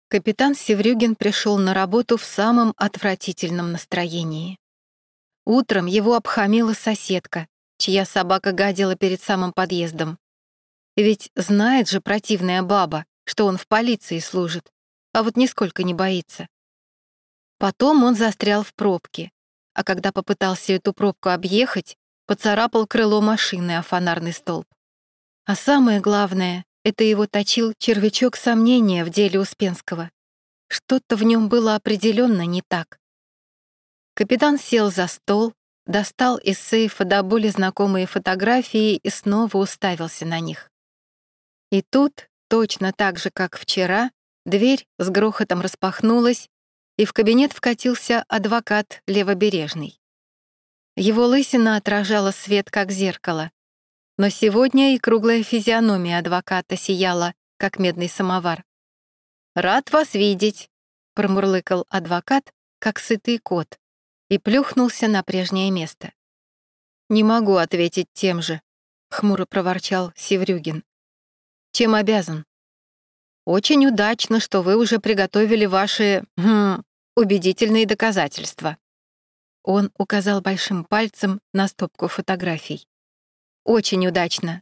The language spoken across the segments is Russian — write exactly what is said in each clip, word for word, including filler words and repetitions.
Капитан Севрюгин пришел на работу в самом отвратительном настроении. Утром его обхамила соседка, чья собака гадила перед самым подъездом. Ведь знает же противная баба, что он в полиции служит, а вот нисколько не боится. Потом он застрял в пробке, а когда попытался эту пробку объехать, поцарапал крыло машины о фонарный столб. А самое главное, это его точил червячок сомнения в деле Успенского. Что-то в нем было определенно не так. Капитан сел за стол, достал из сейфа до боли знакомые фотографии и снова уставился на них. И тут, точно так же, как вчера, дверь с грохотом распахнулась, и в кабинет вкатился адвокат Левобережный. Его лысина отражала свет, как зеркало, но сегодня и круглая физиономия адвоката сияла, как медный самовар. «Рад вас видеть», — промурлыкал адвокат, как сытый кот, и плюхнулся на прежнее место. «Не могу ответить тем же», — хмуро проворчал Севрюгин. «Чем обязан?» «Очень удачно, что вы уже приготовили ваши хм, убедительные доказательства». Он указал большим пальцем на стопку фотографий. «Очень удачно».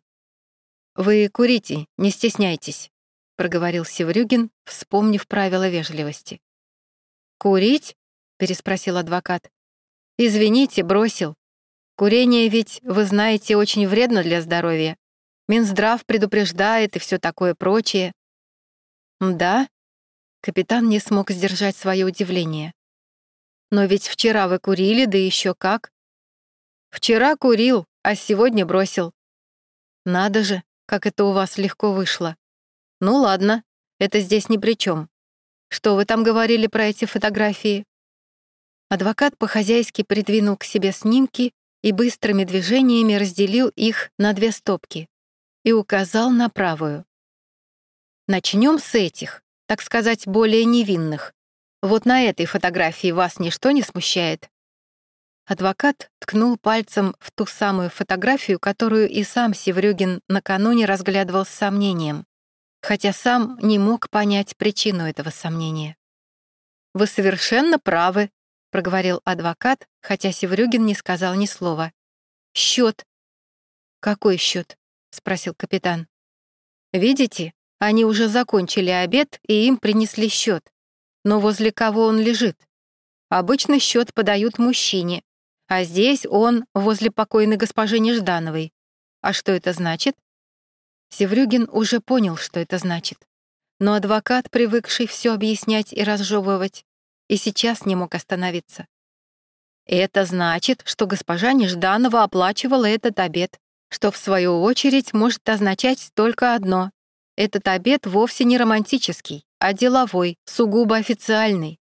«Вы курите, не стесняйтесь», — проговорил Севрюгин, вспомнив правила вежливости. «Курить?» — переспросил адвокат. «Извините, бросил. Курение ведь, вы знаете, очень вредно для здоровья. Минздрав предупреждает и все такое прочее». «Да?» — капитан не смог сдержать свое удивление. «Но ведь вчера вы курили, да еще как». «Вчера курил, а сегодня бросил». «Надо же, как это у вас легко вышло. Ну ладно, это здесь ни при чем. Что вы там говорили про эти фотографии?» Адвокат по-хозяйски придвинул к себе снимки и быстрыми движениями разделил их на две стопки и указал на правую. «Начнем с этих, так сказать, более невинных. Вот на этой фотографии вас ничто не смущает?» Адвокат ткнул пальцем в ту самую фотографию, которую и сам Севрюгин накануне разглядывал с сомнением, хотя сам не мог понять причину этого сомнения. «Вы совершенно правы», — проговорил адвокат, хотя Севрюгин не сказал ни слова. «Счет». «Какой счет?» — спросил капитан. «Видите, они уже закончили обед, и им принесли счет. Но возле кого он лежит? Обычно счет подают мужчине, а здесь он возле покойной госпожи Неждановой. А что это значит?» Севрюгин уже понял, что это значит. Но адвокат, привыкший все объяснять и разжевывать, и сейчас не мог остановиться. «Это значит, что госпожа Нежданова оплачивала этот обед, что, в свою очередь, может означать только одно. Этот обед вовсе не романтический, а деловой, сугубо официальный».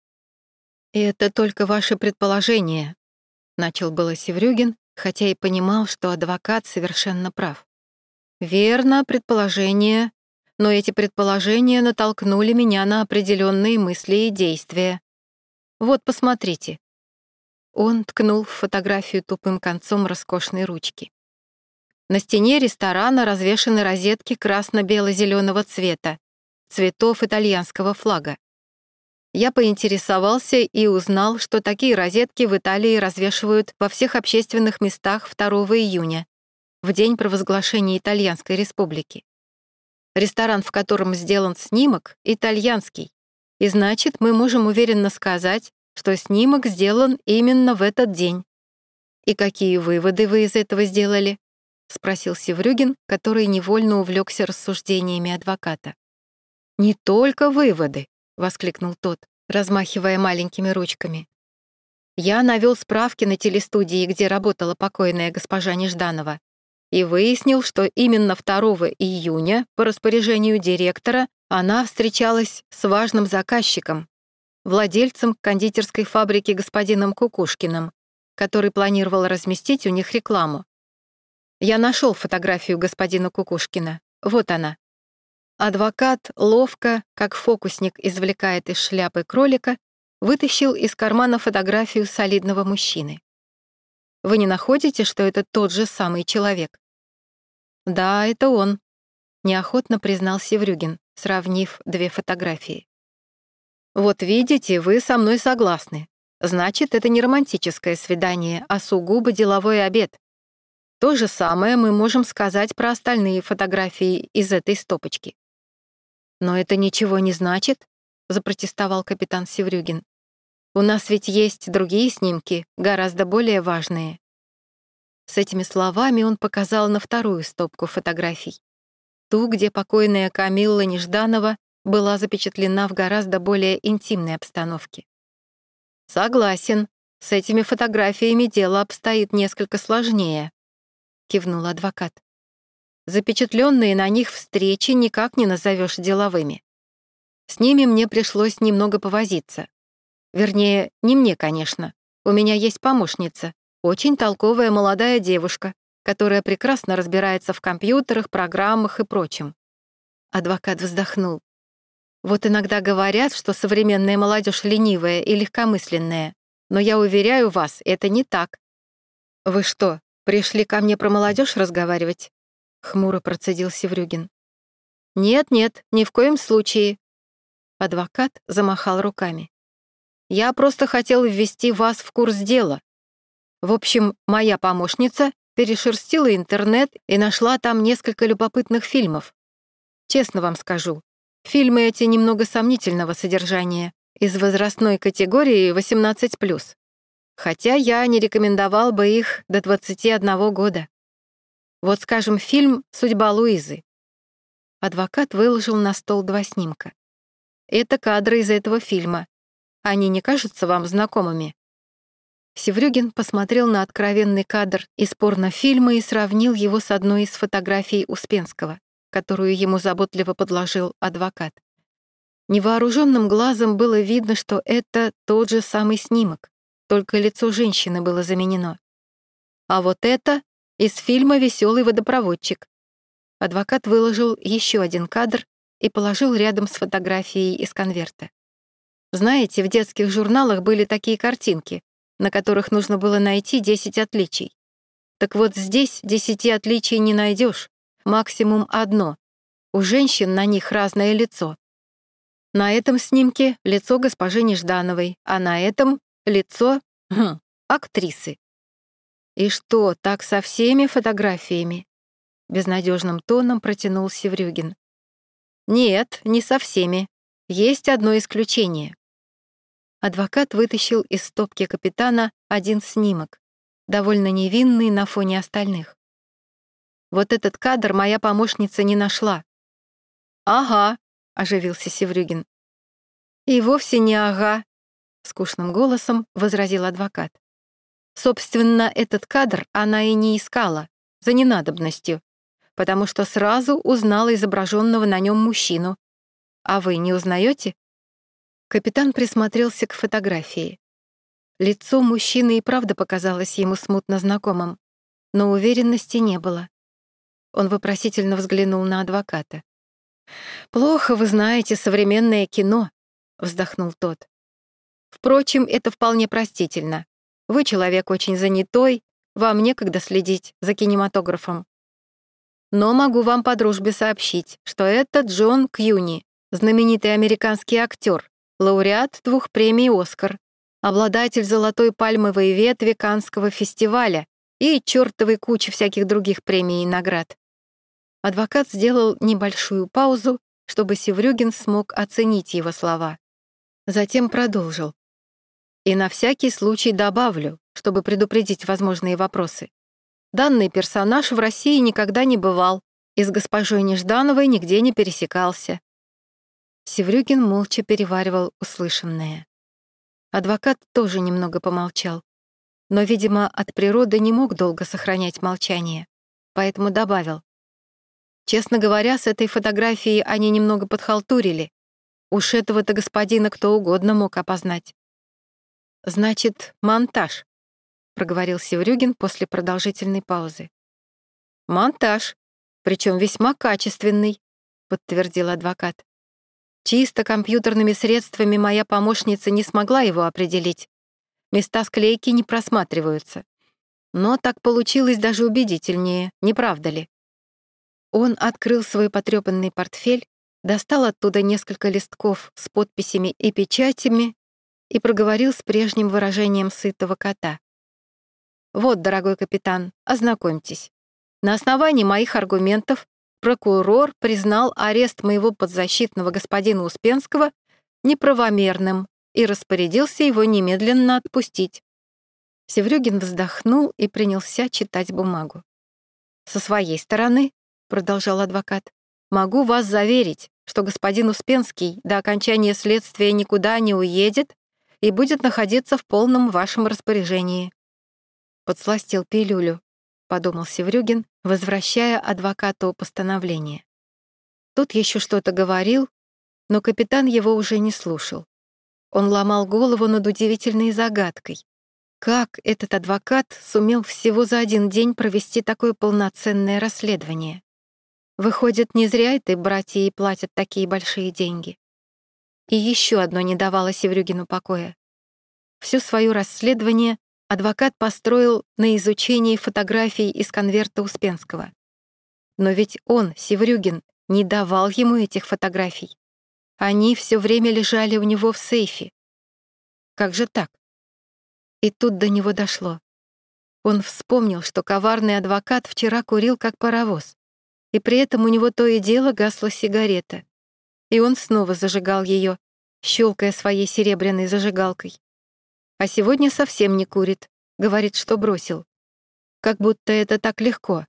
«Это только ваши предположения», — начал было Севрюгин, хотя и понимал, что адвокат совершенно прав. «Верно, предположения, но эти предположения натолкнули меня на определенные мысли и действия. Вот, посмотрите». Он ткнул в фотографию тупым концом роскошной ручки. На стене ресторана развешаны розетки красно-бело-зеленого цвета, цветов итальянского флага. Я поинтересовался и узнал, что такие розетки в Италии развешивают во всех общественных местах второго июня, в день провозглашения Итальянской республики. Ресторан, в котором сделан снимок, итальянский, и значит, мы можем уверенно сказать, что снимок сделан именно в этот день. «И какие выводы вы из этого сделали?» — спросил Севрюгин, который невольно увлекся рассуждениями адвоката. «Не только выводы», — воскликнул тот, размахивая маленькими ручками. «Я навел справки на телестудии, где работала покойная госпожа Нежданова, и выяснил, что именно второго июня по распоряжению директора она встречалась с важным заказчиком, владельцем кондитерской фабрики господином Кукушкиным, который планировал разместить у них рекламу. Я нашел фотографию господина Кукушкина. Вот она». Адвокат ловко, как фокусник извлекает из шляпы кролика, вытащил из кармана фотографию солидного мужчины. «Вы не находите, что это тот же самый человек?» «Да, это он», — неохотно признал Севрюгин, сравнив две фотографии. Вот видите, вы со мной согласны. Значит, это не романтическое свидание, а сугубо деловой обед. То же самое мы можем сказать про остальные фотографии из этой стопочки. «Но это ничего не значит», — запротестовал капитан Севрюгин. «У нас ведь есть другие снимки, гораздо более важные». С этими словами он показал на вторую стопку фотографий. Ту, где покойная Камилла Нежданова была запечатлена в гораздо более интимной обстановке. «Согласен, с этими фотографиями дело обстоит несколько сложнее», — кивнул адвокат. «Запечатленные на них встречи никак не назовешь деловыми. С ними мне пришлось немного повозиться. Вернее, не мне, конечно. У меня есть помощница, очень толковая молодая девушка, которая прекрасно разбирается в компьютерах, программах и прочем». Адвокат вздохнул. «Вот иногда говорят, что современная молодежь ленивая и легкомысленная, но я уверяю вас, это не так». «Вы что, пришли ко мне про молодежь разговаривать?» — хмуро процедил Севрюгин. «Нет-нет, ни в коем случае». Адвокат замахал руками. «Я просто хотел ввести вас в курс дела. В общем, моя помощница перешерстила интернет и нашла там несколько любопытных фильмов. Честно вам скажу, фильмы эти немного сомнительного содержания, из возрастной категории восемнадцать плюс. Хотя я не рекомендовал бы их до двадцати одного года. Вот, скажем, фильм «Судьба Луизы». Адвокат выложил на стол два снимка. Это кадры из этого фильма. Они не кажутся вам знакомыми? Севрюгин посмотрел на откровенный кадр из порнофильма и сравнил его с одной из фотографий Успенского, которую ему заботливо подложил адвокат. Невооруженным глазом было видно, что это тот же самый снимок, только лицо женщины было заменено. А вот это из фильма «Веселый водопроводчик». Адвокат выложил еще один кадр и положил рядом с фотографией из конверта. Знаете, в детских журналах были такие картинки, на которых нужно было найти десять отличий. Так вот здесь десяти отличий не найдешь, максимум одно. У женщин на них разное лицо. На этом снимке лицо госпожи Неждановой, а на этом лицо хм, актрисы. «И что, так со всеми фотографиями?» — безнадежным тоном протянул Севрюгин. «Нет, не со всеми. Есть одно исключение». Адвокат вытащил из стопки капитана один снимок, довольно невинный на фоне остальных. «Вот этот кадр моя помощница не нашла». «Ага», — оживился Севрюгин. «И вовсе не ага», — скучным голосом возразил адвокат. «Собственно, этот кадр она и не искала, за ненадобностью, потому что сразу узнала изображенного на нем мужчину. А вы не узнаете?» Капитан присмотрелся к фотографии. Лицо мужчины и правда показалось ему смутно знакомым, но уверенности не было. Он вопросительно взглянул на адвоката. «Плохо вы знаете современное кино», — вздохнул тот. «Впрочем, это вполне простительно. Вы человек очень занятой, вам некогда следить за кинематографом. Но могу вам по дружбе сообщить, что это Джон Кьюни, знаменитый американский актер, лауреат двух премий «Оскар», обладатель золотой пальмовой ветви Каннского фестиваля и чертовой кучи всяких других премий и наград». Адвокат сделал небольшую паузу, чтобы Севрюгин смог оценить его слова. Затем продолжил. «И на всякий случай добавлю, чтобы предупредить возможные вопросы. Данный персонаж в России никогда не бывал и с госпожой Неждановой нигде не пересекался». Севрюгин молча переваривал услышанное. Адвокат тоже немного помолчал, но, видимо, от природы не мог долго сохранять молчание, поэтому добавил. «Честно говоря, с этой фотографией они немного подхалтурили. Уж этого-то господина кто угодно мог опознать». «Значит, монтаж», — проговорил Севрюгин после продолжительной паузы. «Монтаж, причем весьма качественный», — подтвердил адвокат. «Чисто компьютерными средствами моя помощница не смогла его определить. Места склейки не просматриваются. Но так получилось даже убедительнее, не правда ли?» Он открыл свой потрёпанный портфель достал оттуда несколько листков с подписями и печатями и проговорил с прежним выражением сытого кота. «Вот, дорогой капитан, ознакомьтесь. На основании моих аргументов прокурор признал арест моего подзащитного господина Успенского неправомерным и распорядился его немедленно отпустить». Севрюгин вздохнул и принялся читать бумагу. «Со своей стороны, — продолжал адвокат, — могу вас заверить, что господин Успенский до окончания следствия никуда не уедет и будет находиться в полном вашем распоряжении». «Подсластил пилюлю», — подумал Севрюгин, возвращая адвокату постановление. Тот еще что-то говорил, но капитан его уже не слушал. Он ломал голову над удивительной загадкой. Как этот адвокат сумел всего за один день провести такое полноценное расследование? Выходит, не зря этой братья и платят такие большие деньги. И еще одно не давало Севрюгину покоя. Все свое расследование адвокат построил на изучении фотографий из конверта Успенского. Но ведь он, Севрюгин, не давал ему этих фотографий. Они все время лежали у него в сейфе. Как же так? И тут до него дошло. Он вспомнил, что коварный адвокат вчера курил как паровоз, и при этом у него то и дело гасла сигарета. И он снова зажигал ее, щелкая своей серебряной зажигалкой. А сегодня совсем не курит, говорит, что бросил. Как будто это так легко.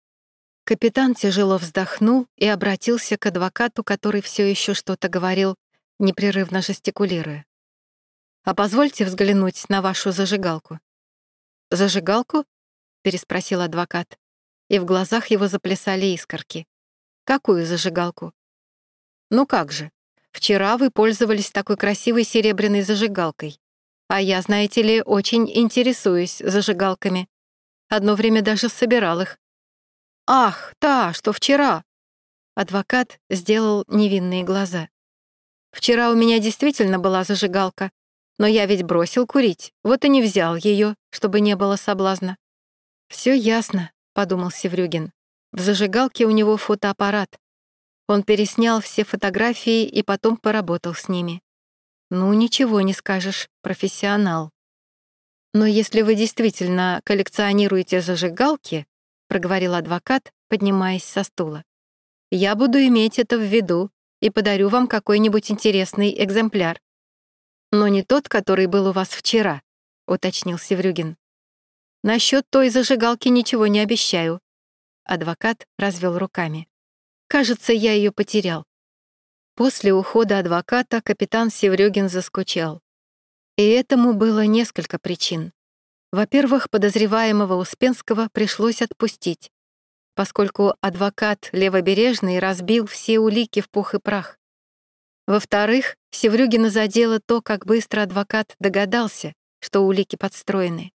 Капитан тяжело вздохнул и обратился к адвокату, который все еще что-то говорил, непрерывно жестикулируя. «А позвольте взглянуть на вашу зажигалку». «Зажигалку?» — переспросил адвокат, и в глазах его заплясали искорки. «Какую зажигалку?» «Ну как же, вчера вы пользовались такой красивой серебряной зажигалкой, а я, знаете ли, очень интересуюсь зажигалками. Одно время даже собирал их». «Ах, та, что вчера!» Адвокат сделал невинные глаза. «Вчера у меня действительно была зажигалка, но я ведь бросил курить, вот и не взял ее, чтобы не было соблазна». «Все ясно», — подумал Севрюгин. В зажигалке у него фотоаппарат. Он переснял все фотографии и потом поработал с ними. Ну, ничего не скажешь, профессионал. «Но если вы действительно коллекционируете зажигалки», — проговорил адвокат, поднимаясь со стула, «я буду иметь это в виду и подарю вам какой-нибудь интересный экземпляр». «Но не тот, который был у вас вчера», — уточнил Севрюгин. «Насчет той зажигалки ничего не обещаю». Адвокат развел руками. «Кажется, я ее потерял». После ухода адвоката капитан Севрюгин заскучал. И этому было несколько причин. Во-первых, подозреваемого Успенского пришлось отпустить, поскольку адвокат Левобережный разбил все улики в пух и прах. Во-вторых, Севрюгина задело то, как быстро адвокат догадался, что улики подстроены.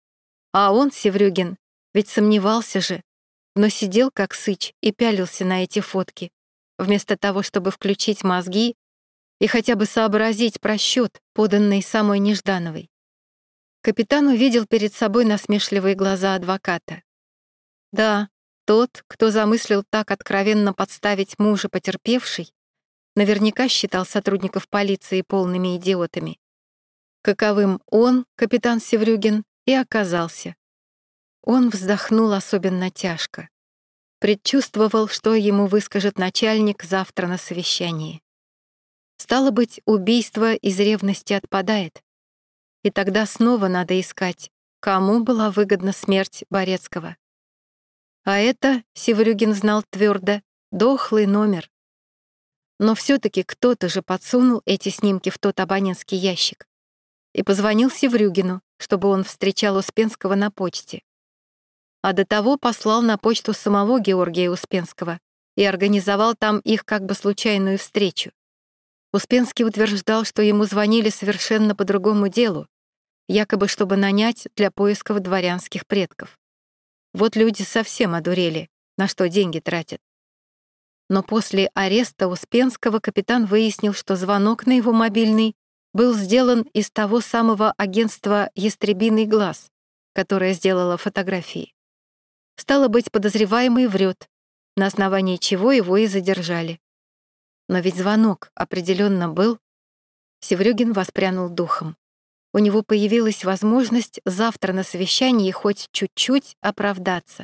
А он, Севрюгин, ведь сомневался же, но сидел как сыч и пялился на эти фотки, вместо того, чтобы включить мозги и хотя бы сообразить просчет, поданный самой Неждановой. Капитан увидел перед собой насмешливые глаза адвоката. Да, тот, кто замыслил так откровенно подставить мужа потерпевшей, наверняка считал сотрудников полиции полными идиотами. Каковым он, капитан Севрюгин, и оказался. Он вздохнул особенно тяжко. Предчувствовал, что ему выскажет начальник завтра на совещании. Стало быть, убийство из ревности отпадает. И тогда снова надо искать, кому была выгодна смерть Борецкого. А это, Севрюгин знал твердо, дохлый номер. Но все-таки кто-то же подсунул эти снимки в тот абонентский ящик и позвонил Севрюгину, чтобы он встречал Успенского на почте. А до того послал на почту самого Георгия Успенского и организовал там их как бы случайную встречу. Успенский утверждал, что ему звонили совершенно по другому делу, якобы чтобы нанять для поисков дворянских предков. Вот люди совсем одурели, на что деньги тратят. Но после ареста Успенского капитан выяснил, что звонок на его мобильный был сделан из того самого агентства «Ястребиный глаз», которое сделало фотографии. Стало быть, подозреваемый врет, на основании чего его и задержали. Но ведь звонок определенно был. Севрюгин воспрянул духом. У него появилась возможность завтра на совещании хоть чуть-чуть оправдаться.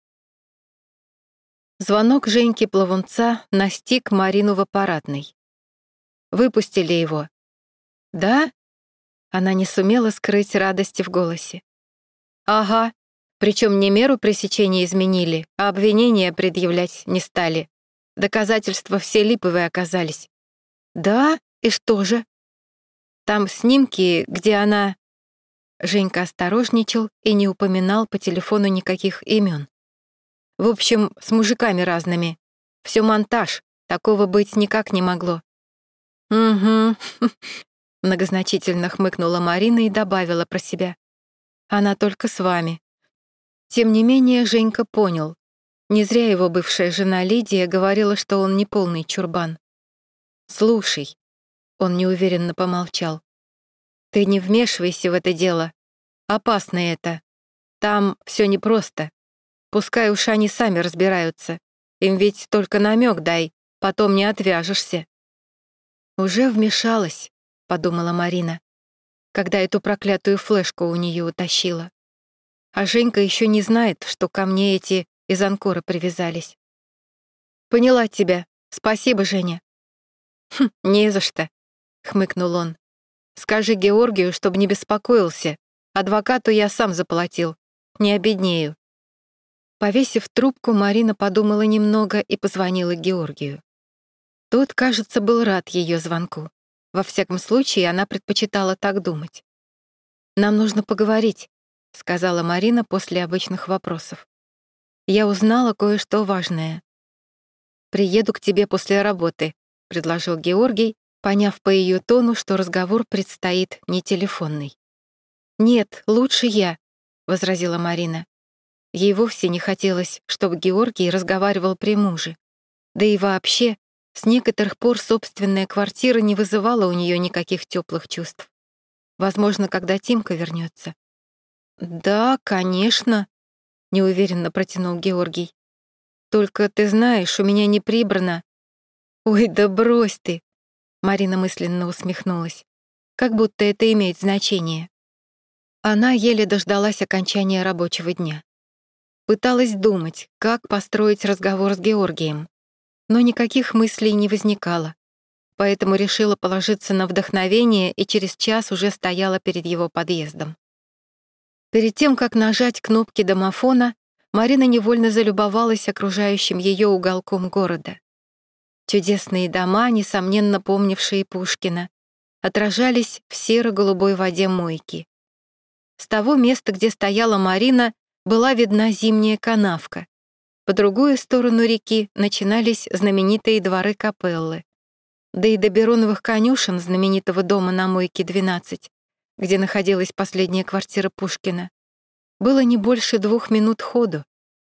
Звонок Женьки Плавунца настиг Марину в аппаратной. Выпустили его. «Да?» Она не сумела скрыть радости в голосе. «Ага, причем не меру пресечения изменили, а обвинения предъявлять не стали. Доказательства все липовые оказались». «Да? И что же?» «Там снимки, где она...» Женька осторожничал и не упоминал по телефону никаких имен. «В общем, с мужиками разными. Все монтаж, такого быть никак не могло». «Угу», — многозначительно хмыкнула Марина и добавила про себя. «Она только с вами». Тем не менее, Женька понял. Не зря его бывшая жена Лидия говорила, что он не полный чурбан. «Слушай», — он неуверенно помолчал, «ты не вмешивайся в это дело. Опасно это. Там все непросто. Пускай уж они сами разбираются. Им ведь только намек дай, потом не отвяжешься». «Уже вмешалась», — подумала Марина, когда эту проклятую флешку у нее утащила. А Женька еще не знает, что ко мне эти из Анкора привязались. «Поняла тебя. Спасибо, Женя». «Хм, не за что», — хмыкнул он. «Скажи Георгию, чтобы не беспокоился. Адвокату я сам заплатил. Не обеднею». Повесив трубку, Марина подумала немного и позвонила Георгию. Тот, кажется, был рад ее звонку. Во всяком случае, она предпочитала так думать. «Нам нужно поговорить», — сказала Марина после обычных вопросов. «Я узнала кое-что важное». «Приеду к тебе после работы», — предложил Георгий, поняв по ее тону, что разговор предстоит не телефонный. «Нет, лучше я», — возразила Марина. Ей вовсе не хотелось, чтобы Георгий разговаривал при муже. Да и вообще, с некоторых пор собственная квартира не вызывала у нее никаких теплых чувств. Возможно, когда Тимка вернется. «Да, конечно», — неуверенно протянул Георгий. «Только ты знаешь, у меня не прибрано». «Ой, да брось ты», — Марина мысленно усмехнулась. «Как будто это имеет значение». Она еле дождалась окончания рабочего дня. Пыталась думать, как построить разговор с Георгием, но никаких мыслей не возникало, поэтому решила положиться на вдохновение и через час уже стояла перед его подъездом. Перед тем, как нажать кнопки домофона, Марина невольно залюбовалась окружающим ее уголком города. Чудесные дома, несомненно помнившие Пушкина, отражались в серо-голубой воде мойки. С того места, где стояла Марина, была видна зимняя канавка. По другую сторону реки начинались знаменитые дворы капеллы. Да и до Бероновых конюшен знаменитого дома на Мойке двенадцать, где находилась последняя квартира Пушкина, было не больше двух минут ходу.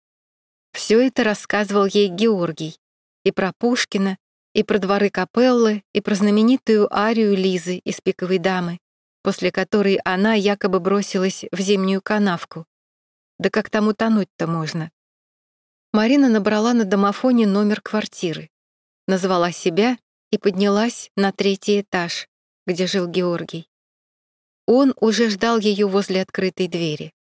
Все это рассказывал ей Георгий. И про Пушкина, и про дворы капеллы, и про знаменитую арию Лизы из «Пиковой дамы», после которой она якобы бросилась в зимнюю канавку. Да как там утонуть-то можно? Марина набрала на домофоне номер квартиры, назвала себя и поднялась на третий этаж, где жил Георгий. Он уже ждал ее возле открытой двери.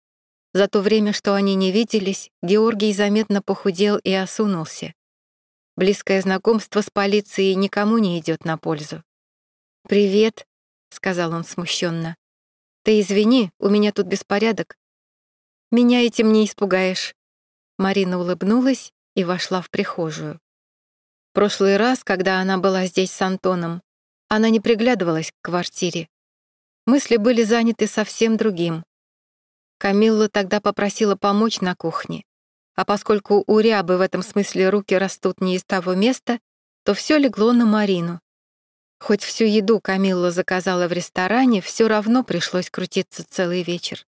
За то время, что они не виделись, Георгий заметно похудел и осунулся. Близкое знакомство с полицией никому не идет на пользу. «Привет», — сказал он смущенно. «Ты извини, у меня тут беспорядок». «Меня этим не испугаешь». Марина улыбнулась и вошла в прихожую. В прошлый раз, когда она была здесь с Антоном, она не приглядывалась к квартире. Мысли были заняты совсем другим. Камилла тогда попросила помочь на кухне, а поскольку у Рябы в этом смысле руки растут не из того места, то все легло на Марину. Хоть всю еду Камилла заказала в ресторане, все равно пришлось крутиться целый вечер.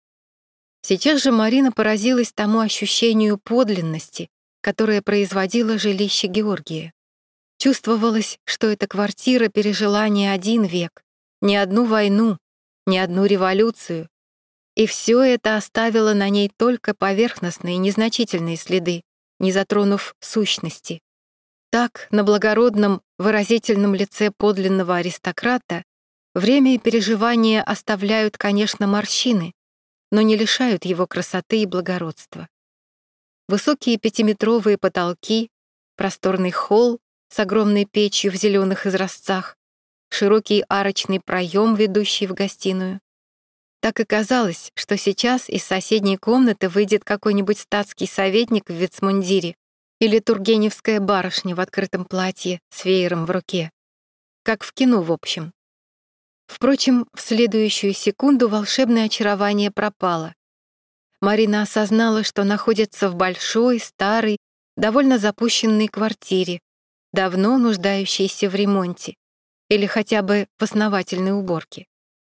Сейчас же Марина поразилась тому ощущению подлинности, которое производило жилище Георгия. Чувствовалось, что эта квартира пережила не один век, не одну войну, не одну революцию, и все это оставило на ней только поверхностные, незначительные следы, не затронув сущности. Так, на благородном, выразительном лице подлинного аристократа время и переживания оставляют, конечно, морщины, но не лишают его красоты и благородства. Высокие пятиметровые потолки, просторный холл с огромной печью в зеленых изразцах, широкий арочный проем, ведущий в гостиную. Так и казалось, что сейчас из соседней комнаты выйдет какой-нибудь статский советник в вицмундире или тургеневская барышня в открытом платье с веером в руке. Как в кино, в общем. Впрочем, в следующую секунду волшебное очарование пропало. Марина осознала, что находится в большой, старой, довольно запущенной квартире, давно нуждающейся в ремонте или хотя бы в основательной уборке.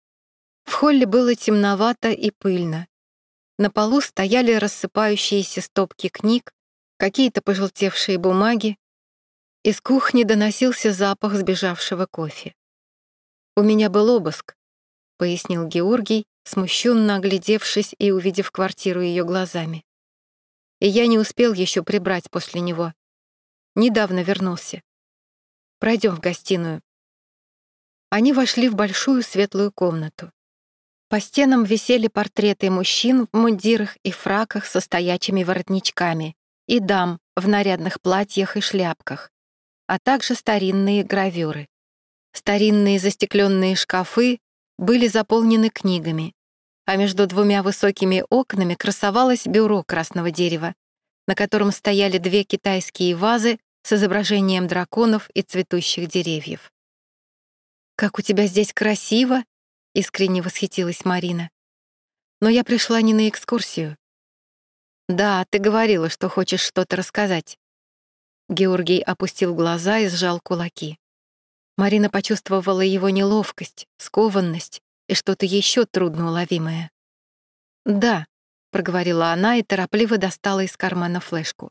В холле было темновато и пыльно. На полу стояли рассыпающиеся стопки книг, какие-то пожелтевшие бумаги. Из кухни доносился запах сбежавшего кофе. «У меня был обыск», — пояснил Георгий, смущенно оглядевшись и увидев квартиру ее глазами. «И я не успел еще прибрать после него. Недавно вернулся. Пройдем в гостиную». Они вошли в большую светлую комнату. По стенам висели портреты мужчин в мундирах и фраках со стоячими воротничками и дам в нарядных платьях и шляпках, а также старинные гравюры. Старинные застекленные шкафы были заполнены книгами, а между двумя высокими окнами красовалось бюро красного дерева, на котором стояли две китайские вазы с изображением драконов и цветущих деревьев. «Как у тебя здесь красиво!» — искренне восхитилась Марина. «Но я пришла не на экскурсию». «Да, ты говорила, что хочешь что-то рассказать». Георгий опустил глаза и сжал кулаки. Марина почувствовала его неловкость, скованность и что-то еще трудноуловимое. «Да», — проговорила она и торопливо достала из кармана флешку.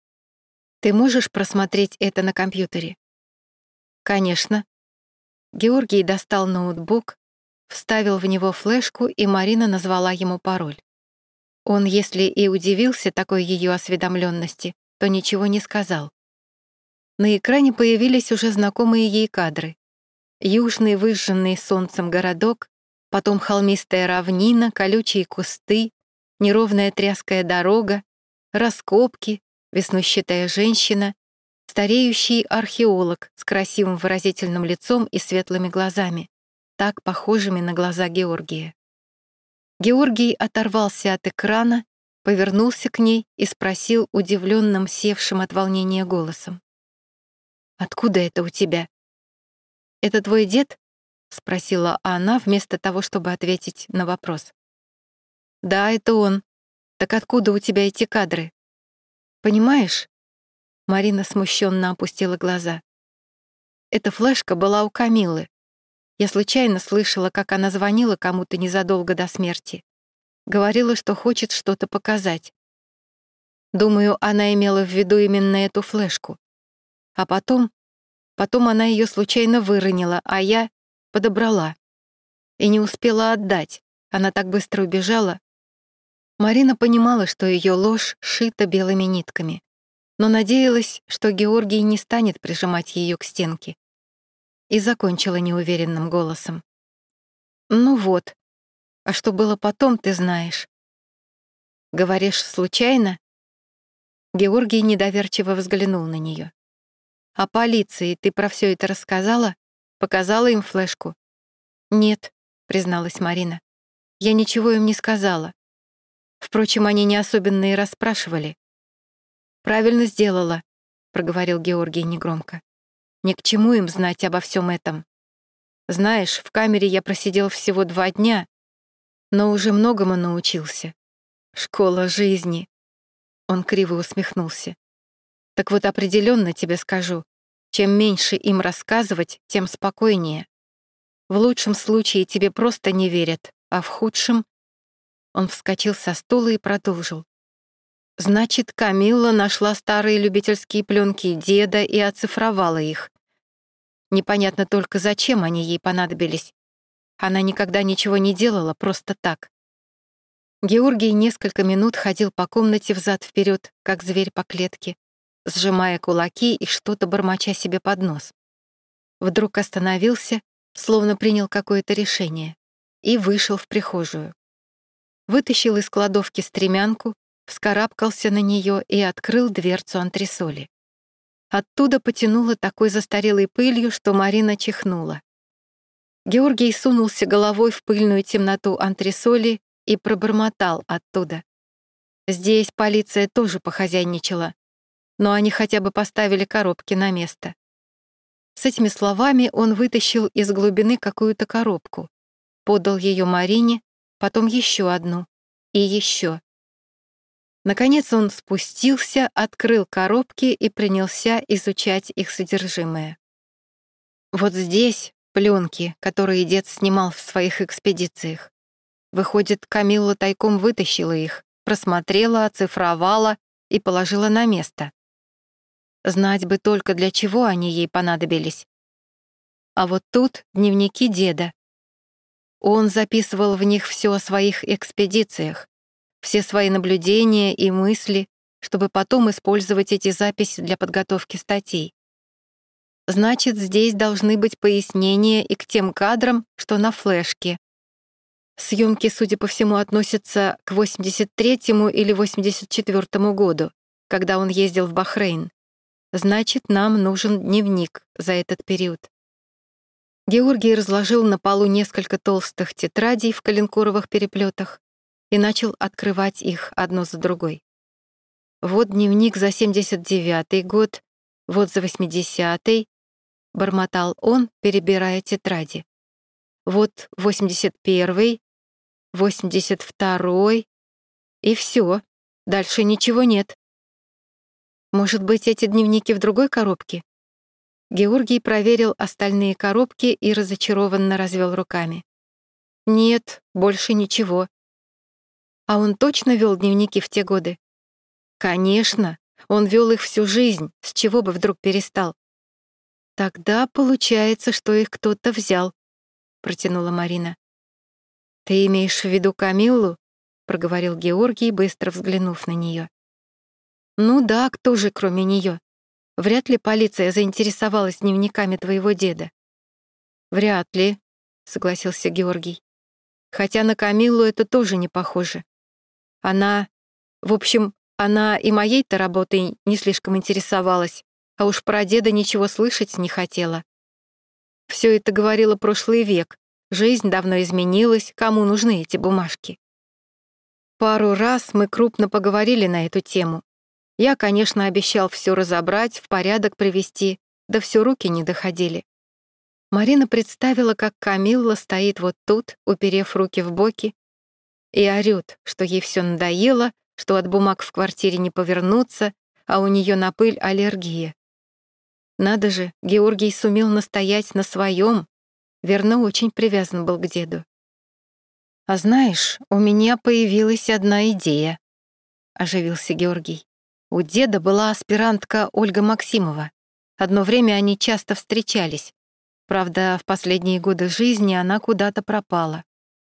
«Ты можешь просмотреть это на компьютере?» «Конечно». Георгий достал ноутбук, вставил в него флешку, и Марина назвала ему пароль. Он, если и удивился такой ее осведомленности, то ничего не сказал. На экране появились уже знакомые ей кадры. Южный выжженный солнцем городок, потом холмистая равнина, колючие кусты, неровная тряская дорога, раскопки, веснущатая женщина, стареющий археолог с красивым выразительным лицом и светлыми глазами, так похожими на глаза Георгия. Георгий оторвался от экрана, повернулся к ней и спросил удивленным, севшим от волнения голосом: «Откуда это у тебя?» «Это твой дед?» — спросила она вместо того, чтобы ответить на вопрос. «Да, это он. Так откуда у тебя эти кадры?» «Понимаешь?» — Марина смущенно опустила глаза. «Эта флешка была у Камиллы. Я случайно слышала, как она звонила кому-то незадолго до смерти. Говорила, что хочет что-то показать. Думаю, она имела в виду именно эту флешку. А потом... Потом она ее случайно выронила, а я подобрала. И не успела отдать. Она так быстро убежала». Марина понимала, что ее ложь шита белыми нитками, но надеялась, что Георгий не станет прижимать ее к стенке. И закончила неуверенным голосом: «Ну вот, а что было потом, ты знаешь». «Говоришь, случайно?» Георгий недоверчиво взглянул на нее. «А полиции ты про все это рассказала? Показала им флешку?» «Нет», — призналась Марина. «Я ничего им не сказала. Впрочем, они не особенно и расспрашивали». «Правильно сделала», — проговорил Георгий негромко. «Ни к чему им знать обо всем этом. Знаешь, в камере я просидел всего два дня, но уже многому научился. Школа жизни». Он криво усмехнулся. «Так вот, определенно тебе скажу, чем меньше им рассказывать, тем спокойнее. В лучшем случае тебе просто не верят, а в худшем...» Он вскочил со стула и продолжил. «Значит, Камилла нашла старые любительские пленки деда и оцифровала их. Непонятно только, зачем они ей понадобились. Она никогда ничего не делала просто так». Георгий несколько минут ходил по комнате взад-вперед, как зверь по клетке, сжимая кулаки и что-то бормоча себе под нос. Вдруг остановился, словно принял какое-то решение, и вышел в прихожую. Вытащил из кладовки стремянку, вскарабкался на нее и открыл дверцу антресоли. Оттуда потянуло такой застарелой пылью, что Марина чихнула. Георгий сунулся головой в пыльную темноту антресоли и пробормотал оттуда. Здесь полиция тоже похозяйничала, но они хотя бы поставили коробки на место. С этими словами он вытащил из глубины какую-то коробку, подал ее Марине, потом еще одну и еще. Наконец он спустился, открыл коробки и принялся изучать их содержимое. Вот здесь пленки, которые дед снимал в своих экспедициях. Выходит, Камилла тайком вытащила их, просмотрела, оцифровала и положила на место. Знать бы только, для чего они ей понадобились. А вот тут дневники деда. Он записывал в них все о своих экспедициях, все свои наблюдения и мысли, чтобы потом использовать эти записи для подготовки статей. Значит, здесь должны быть пояснения и к тем кадрам, что на флешке. Съемки, судя по всему, относятся к восемьдесят третьему или восемьдесят четвёртому году, когда он ездил в Бахрейн. Значит, нам нужен дневник за этот период. Георгий разложил на полу несколько толстых тетрадей в коленкоровых переплетах и начал открывать их одну за другой. Вот дневник за семьдесят девятый год, вот за восьмидесятый, бормотал он, перебирая тетради. Вот восемьдесят первый, восемьдесят второй, и все, дальше ничего нет. Может быть, эти дневники в другой коробке? Георгий проверил остальные коробки и разочарованно развел руками. Нет, больше ничего. А он точно вел дневники в те годы? Конечно, он вел их всю жизнь, с чего бы вдруг перестал? Тогда получается, что их кто-то взял, протянула Марина. Ты имеешь в виду Камиллу? Проговорил Георгий, быстро взглянув на нее. Ну да, кто же, кроме нее? Вряд ли полиция заинтересовалась дневниками твоего деда. Вряд ли, согласился Георгий. Хотя на Камиллу это тоже не похоже. Она, в общем, она и моей-то работой не слишком интересовалась, а уж про деда ничего слышать не хотела. Все это говорило прошлый век. Жизнь давно изменилась, кому нужны эти бумажки? Пару раз мы крупно поговорили на эту тему. Я, конечно, обещал все разобрать, в порядок привести, да все руки не доходили. Марина представила, как Камилла стоит вот тут, уперев руки в боки, и орёт, что ей все надоело, что от бумаг в квартире не повернуться, а у нее на пыль аллергия. Надо же, Георгий сумел настоять на своем, верно, очень привязан был к деду. «А знаешь, у меня появилась одна идея», — оживился Георгий. У деда была аспирантка Ольга Максимова. Одно время они часто встречались. Правда, в последние годы жизни она куда-то пропала.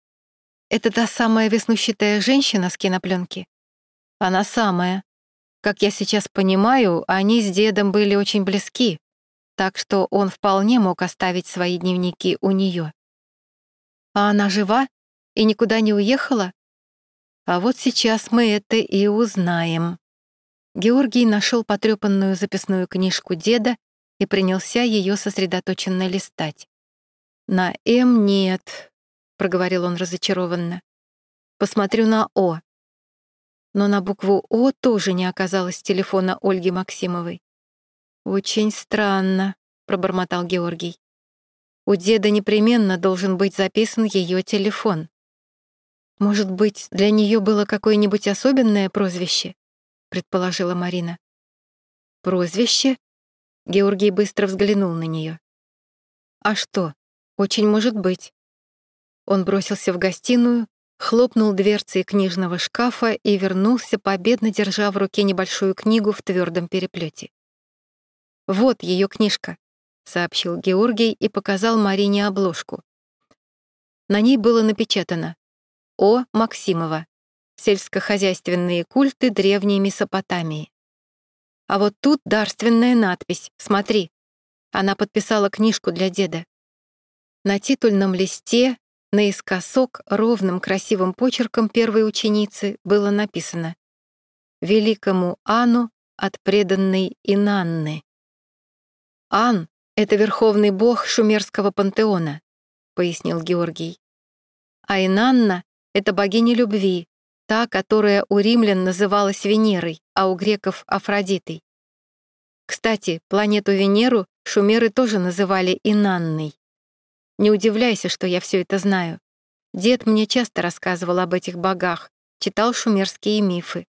Это та самая веснущатая женщина с кинопленки? Она самая. Как я сейчас понимаю, они с дедом были очень близки, так что он вполне мог оставить свои дневники у нее. А она жива и никуда не уехала? А вот сейчас мы это и узнаем. Георгий нашел потрепанную записную книжку деда и принялся ее сосредоточенно листать. «На М нет», — проговорил он разочарованно. «Посмотрю на О». Но на букву О тоже не оказалось телефона Ольги Максимовой. «Очень странно», — пробормотал Георгий. «У деда непременно должен быть записан ее телефон. Может быть, для нее было какое-нибудь особенное прозвище?» — предположила Марина. «Прозвище?» — Георгий быстро взглянул на нее. «А что? Очень может быть». Он бросился в гостиную, хлопнул дверцей книжного шкафа и вернулся, победно держа в руке небольшую книгу в твердом переплете. «Вот ее книжка», — сообщил Георгий и показал Марине обложку. На ней было напечатано «О. Максимова. Сельскохозяйственные культы древней Месопотамии». А вот тут дарственная надпись. Смотри. Она подписала книжку для деда. На титульном листе, наискосок, ровным красивым почерком первой ученицы было написано: «Великому Ану от преданной Инанны». «Ан — это верховный бог шумерского пантеона», — пояснил Георгий. «А Инанна — это богиня любви, та, которая у римлян называлась Венерой, а у греков — Афродитой. Кстати, планету Венеру шумеры тоже называли Инанной. Не удивляйся, что я все это знаю. Дед мне часто рассказывал об этих богах, читал шумерские мифы.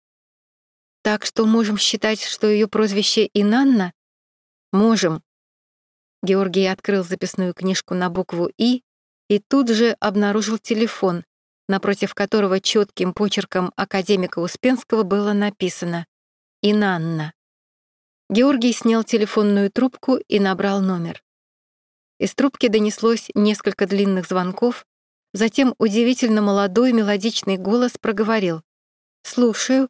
Так что можем считать, что ее прозвище Инанна? Можем». Георгий открыл записную книжку на букву «И» и тут же обнаружил телефон, напротив которого четким почерком академика Успенского было написано «Инанна». Георгий снял телефонную трубку и набрал номер. Из трубки донеслось несколько длинных звонков, затем удивительно молодой мелодичный голос проговорил: «Слушаю».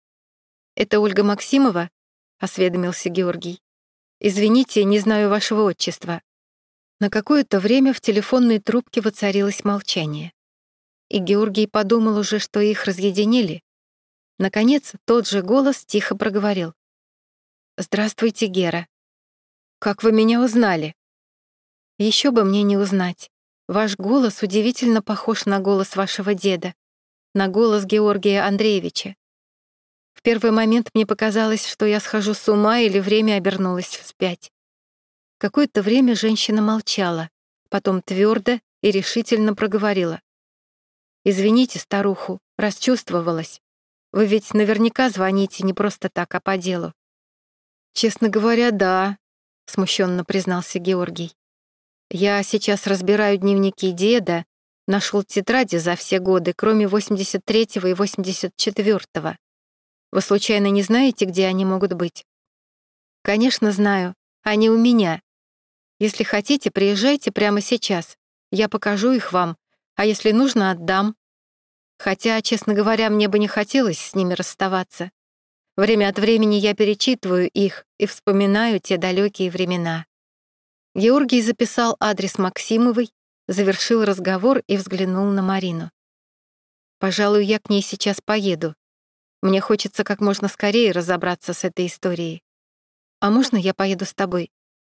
«Это Ольга Максимова?» — осведомился Георгий. «Извините, не знаю вашего отчества». На какое-то время в телефонной трубке воцарилось молчание. И Георгий подумал уже, что их разъединили. Наконец, тот же голос тихо проговорил: «Здравствуйте, Гера. Как вы меня узнали?» «Еще бы мне не узнать. Ваш голос удивительно похож на голос вашего деда, на голос Георгия Андреевича. В первый момент мне показалось, что я схожу с ума или время обернулось вспять». Какое-то время женщина молчала, потом твердо и решительно проговорила: «Извините старуху, расчувствовалась. Вы ведь наверняка звоните не просто так, а по делу». «Честно говоря, да», — смущенно признался Георгий. «Я сейчас разбираю дневники деда, нашел тетради за все годы, кроме восемьдесят третьего и восемьдесят четвёртого. Вы случайно не знаете, где они могут быть?» «Конечно, знаю. Они у меня. Если хотите, приезжайте прямо сейчас. Я покажу их вам, а если нужно, отдам. Хотя, честно говоря, мне бы не хотелось с ними расставаться. Время от времени я перечитываю их и вспоминаю те далекие времена». Георгий записал адрес Максимовой, завершил разговор и взглянул на Марину. «Пожалуй, я к ней сейчас поеду. Мне хочется как можно скорее разобраться с этой историей. А можно я поеду с тобой?»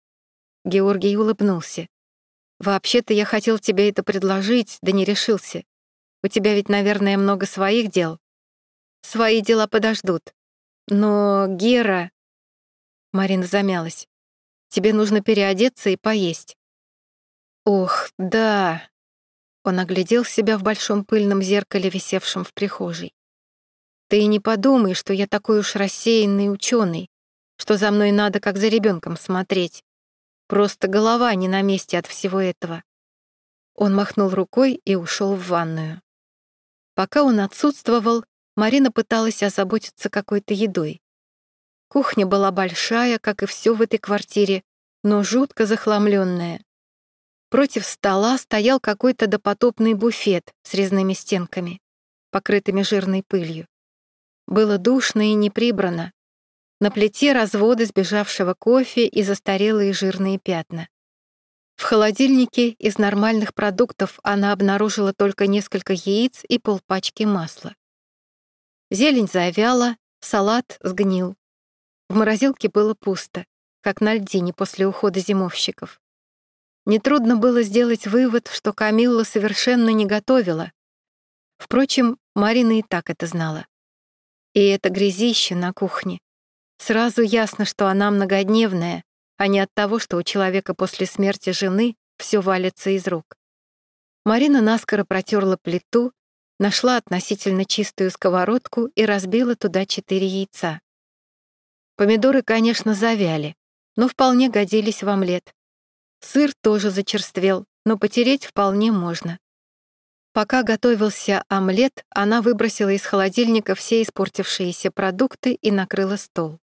Георгий улыбнулся. «Вообще-то я хотел тебе это предложить, да не решился. У тебя ведь, наверное, много своих дел». «Свои дела подождут. Но, Гера...» Марина замялась. «Тебе нужно переодеться и поесть». «Ох, да...» Он оглядел себя в большом пыльном зеркале, висевшем в прихожей. «Ты не подумай, что я такой уж рассеянный ученый, что за мной надо как за ребенком смотреть. Просто голова не на месте от всего этого». Он махнул рукой и ушел в ванную. Пока он отсутствовал, Марина пыталась озаботиться какой-то едой. Кухня была большая, как и все в этой квартире, но жутко захламленная. Против стола стоял какой-то допотопный буфет с резными стенками, покрытыми жирной пылью. Было душно и не прибрано. На плите разводы сбежавшего кофе и застарелые жирные пятна. В холодильнике из нормальных продуктов она обнаружила только несколько яиц и полпачки масла. Зелень завяла, салат сгнил. В морозилке было пусто, как на льдине после ухода зимовщиков. Нетрудно было сделать вывод, что Камилла совершенно не готовила. Впрочем, Марина и так это знала. И это грязище на кухне. Сразу ясно, что она многодневная, а не от того, что у человека после смерти жены все валится из рук. Марина наскоро протерла плиту, нашла относительно чистую сковородку и разбила туда четыре яйца. Помидоры, конечно, завяли, но вполне годились в омлет. Сыр тоже зачерствел, но потереть вполне можно. Пока готовился омлет, она выбросила из холодильника все испортившиеся продукты и накрыла стол.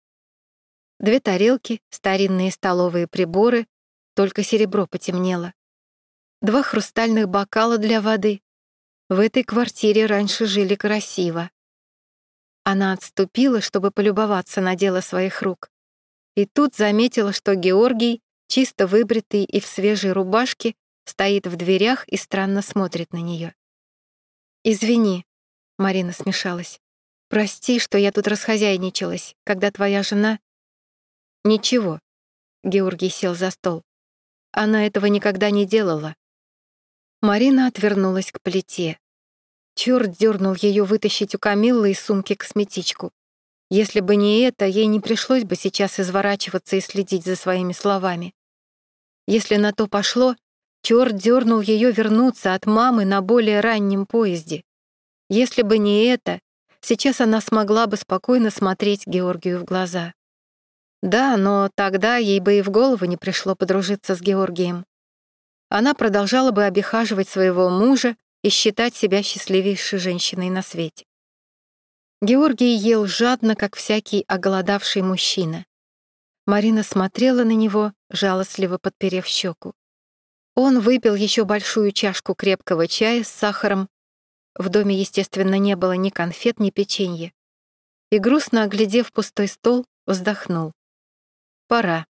Две тарелки, старинные столовые приборы, только серебро потемнело. Два хрустальных бокала для воды. В этой квартире раньше жили красиво. Она отступила, чтобы полюбоваться на дело своих рук, И тут заметила, что Георгий, чисто выбритый и в свежей рубашке, стоит в дверях и странно смотрит на нее. «Извини», — Марина смешалась. «Прости, что я тут расхозяйничалась, когда твоя жена...» «Ничего», — Георгий сел за стол. «Она этого никогда не делала». Марина отвернулась к плите. Чёрт дернул ее вытащить у Камиллы из сумки косметичку. Если бы не это, ей не пришлось бы сейчас изворачиваться и следить за своими словами. Если на то пошло, чёрт дернул ее вернуться от мамы на более раннем поезде. Если бы не это, сейчас она смогла бы спокойно смотреть Георгию в глаза. Да, но тогда ей бы и в голову не пришло подружиться с Георгием. Она продолжала бы обихаживать своего мужа и считать себя счастливейшей женщиной на свете. Георгий ел жадно, как всякий оголодавший мужчина. Марина смотрела на него, жалостливо подперев щеку. Он выпил еще большую чашку крепкого чая с сахаром. В доме, естественно, не было ни конфет, ни печенья. И, грустно оглядев пустой стол, вздохнул. «Пора».